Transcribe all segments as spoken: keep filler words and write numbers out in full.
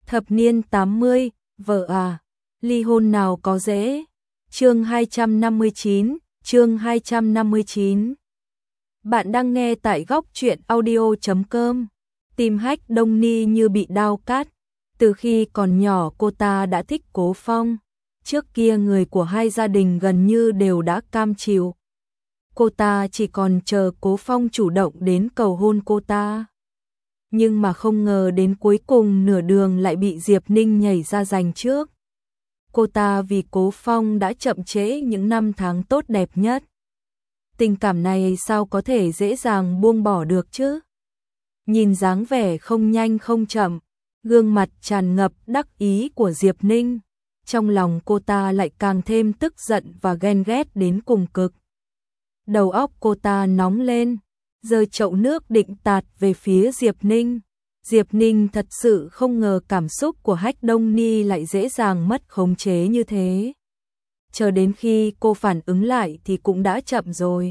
Thập niên tám mươi, vợ à, ly hôn nào có dễ. Chương hai trăm năm mươi chín, chương hai trăm năm mươi chín. Bạn đang nghe tại góc truyện audio chấm com. Tim Hách Đông Ni như bị đao cắt. Từ khi còn nhỏ cô ta đã thích Cố Phong. Trước kia người của hai gia đình gần như đều đã cam chịu. Cô ta chỉ còn chờ Cố Phong chủ động đến cầu hôn cô ta. Nhưng mà không ngờ đến cuối cùng nửa đường lại bị Diệp Ninh nhảy ra giành trước. Cô ta vì Cố Phong đã chậm trễ những năm tháng tốt đẹp nhất. Tình cảm này sao có thể dễ dàng buông bỏ được chứ? Nhìn dáng vẻ không nhanh không chậm, gương mặt tràn ngập đắc ý của Diệp Ninh, trong lòng cô ta lại càng thêm tức giận và ghen ghét đến cùng cực. Đầu óc cô ta nóng lên, giơ chậu nước định tạt về phía Diệp Ninh. Diệp Ninh thật sự không ngờ cảm xúc của Hách Đông Ni lại dễ dàng mất khống chế như thế. Chờ đến khi cô phản ứng lại thì cũng đã chậm rồi.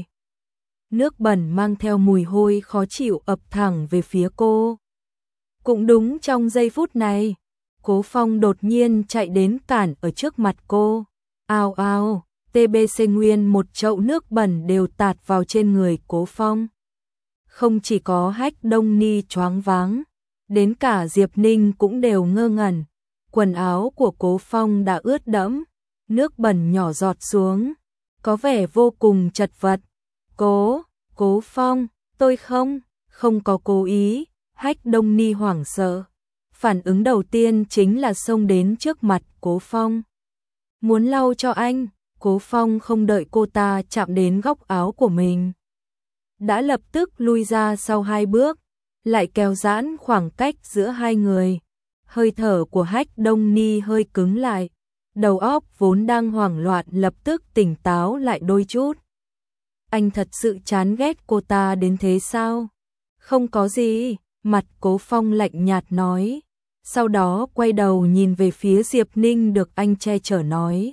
Nước bẩn mang theo mùi hôi khó chịu ập thẳng về phía cô. Cũng đúng trong giây phút này, Cố Phong đột nhiên chạy đến cản ở trước mặt cô. Ao ao, tê bê xê nguyên một chậu nước bẩn đều tạt vào trên người Cố Phong. Không chỉ có Hách Đông Ni choáng váng, đến cả Diệp Ninh cũng đều ngơ ngẩn. Quần áo của Cố Phong đã ướt đẫm, nước bẩn nhỏ giọt xuống, có vẻ vô cùng chật vật. Cố, Cố Phong, tôi không, không có cố ý. Hách Đông Ni hoảng sợ. Phản ứng đầu tiên chính là xông đến trước mặt Cố Phong. Muốn lau cho anh. Cố Phong không đợi cô ta chạm đến góc áo của mình, đã lập tức lui ra sau hai bước, lại kéo giãn khoảng cách giữa hai người. Hơi thở của Hách Đông Ni hơi cứng lại, đầu óc vốn đang hoảng loạn lập tức tỉnh táo lại đôi chút. Anh thật sự chán ghét cô ta đến thế sao? Không có gì, mặt Cố Phong lạnh nhạt nói, sau đó quay đầu nhìn về phía Diệp Ninh được anh che chở nói.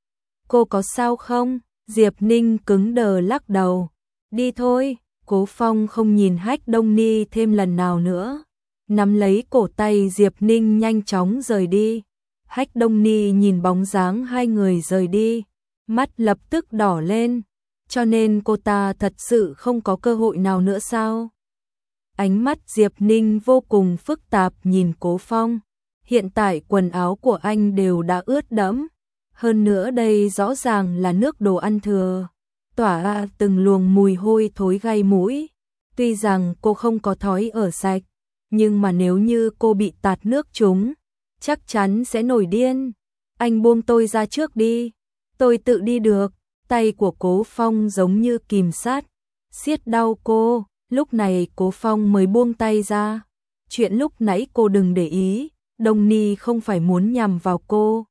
Cô có sao không? Diệp Ninh cứng đờ lắc đầu. Đi thôi. Cố Phong không nhìn Hách Đông Ni thêm lần nào nữa, nắm lấy cổ tay Diệp Ninh nhanh chóng rời đi. Hách Đông Ni nhìn bóng dáng hai người rời đi, mắt lập tức đỏ lên, cho nên cô ta thật sự không có cơ hội nào nữa sao? Ánh mắt Diệp Ninh vô cùng phức tạp nhìn Cố Phong. Hiện tại quần áo của anh đều đã ướt đẫm, hơn nữa đây rõ ràng là nước đồ ăn thừa, tỏa ra từng luồng mùi hôi thối gai mũi. Tuy rằng cô không có thói ở sạch, nhưng mà nếu như cô bị tạt nước trúng, chắc chắn sẽ nổi điên. Anh buông tôi ra trước đi, tôi tự đi được. Tay của Cố Phong giống như kìm sát, siết đau cô. Lúc này Cố Phong mới buông tay ra. Chuyện lúc nãy cô đừng để ý, Đông Ni không phải muốn nhằm vào cô,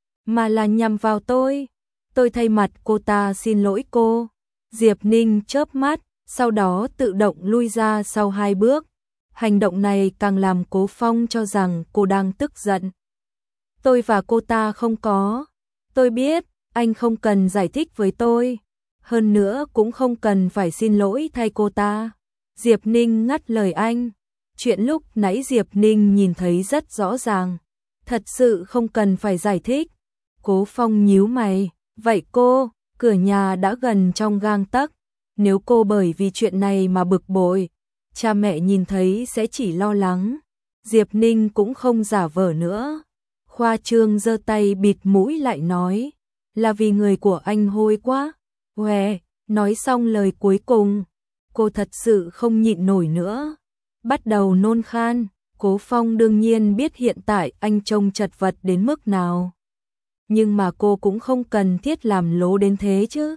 mà là nhằm vào tôi. Tôi thay mặt cô ta xin lỗi cô. Diệp Ninh chớp mắt, sau đó tự động lui ra sau hai bước. Hành động này càng làm Cố Phong cho rằng cô đang tức giận. Tôi và cô ta không có. Tôi biết, anh không cần giải thích với tôi. Hơn nữa cũng không cần phải xin lỗi thay cô ta. Diệp Ninh ngắt lời anh. Chuyện lúc nãy Diệp Ninh nhìn thấy rất rõ ràng. Thật sự không cần phải giải thích. Cố Phong nhíu mày. Vậy cô, cửa nhà đã gần trong gang tấc. Nếu cô bởi vì chuyện này mà bực bội, cha mẹ nhìn thấy sẽ chỉ lo lắng. Diệp Ninh cũng không giả vờ nữa. Khoa trương giơ tay bịt mũi lại nói. Là vì người của anh hôi quá. Què, nói xong lời cuối cùng, cô thật sự không nhịn nổi nữa, bắt đầu nôn khan. Cố Phong đương nhiên biết hiện tại anh trông chật vật đến mức nào, nhưng mà cô cũng không cần thiết làm lố đến thế chứ.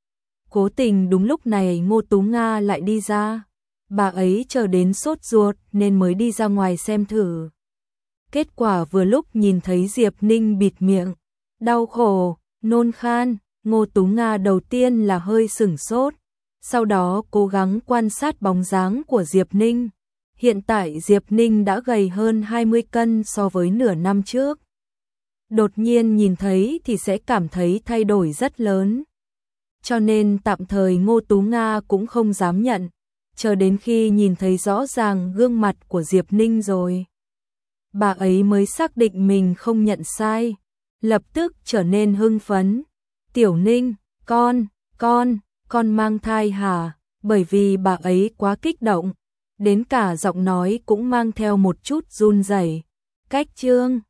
Cố tình đúng lúc này Ngô Tú Nga lại đi ra, bà ấy chờ đến sốt ruột nên mới đi ra ngoài xem thử. Kết quả vừa lúc nhìn thấy Diệp Ninh bịt miệng, đau khổ, nôn khan. Ngô Tú Nga đầu tiên là hơi sửng sốt, sau đó cố gắng quan sát bóng dáng của Diệp Ninh. Hiện tại Diệp Ninh đã gầy hơn hai mươi cân so với nửa năm trước. Đột nhiên nhìn thấy thì sẽ cảm thấy thay đổi rất lớn. Cho nên tạm thời Ngô Tú Nga cũng không dám nhận, chờ đến khi nhìn thấy rõ ràng gương mặt của Diệp Ninh rồi. bà ấy mới xác định mình không nhận sai, lập tức trở nên hưng phấn. Tiểu Ninh, con, con, con mang thai hả? Bởi vì bà ấy quá kích động, đến cả giọng nói cũng mang theo một chút run rẩy. Cách chương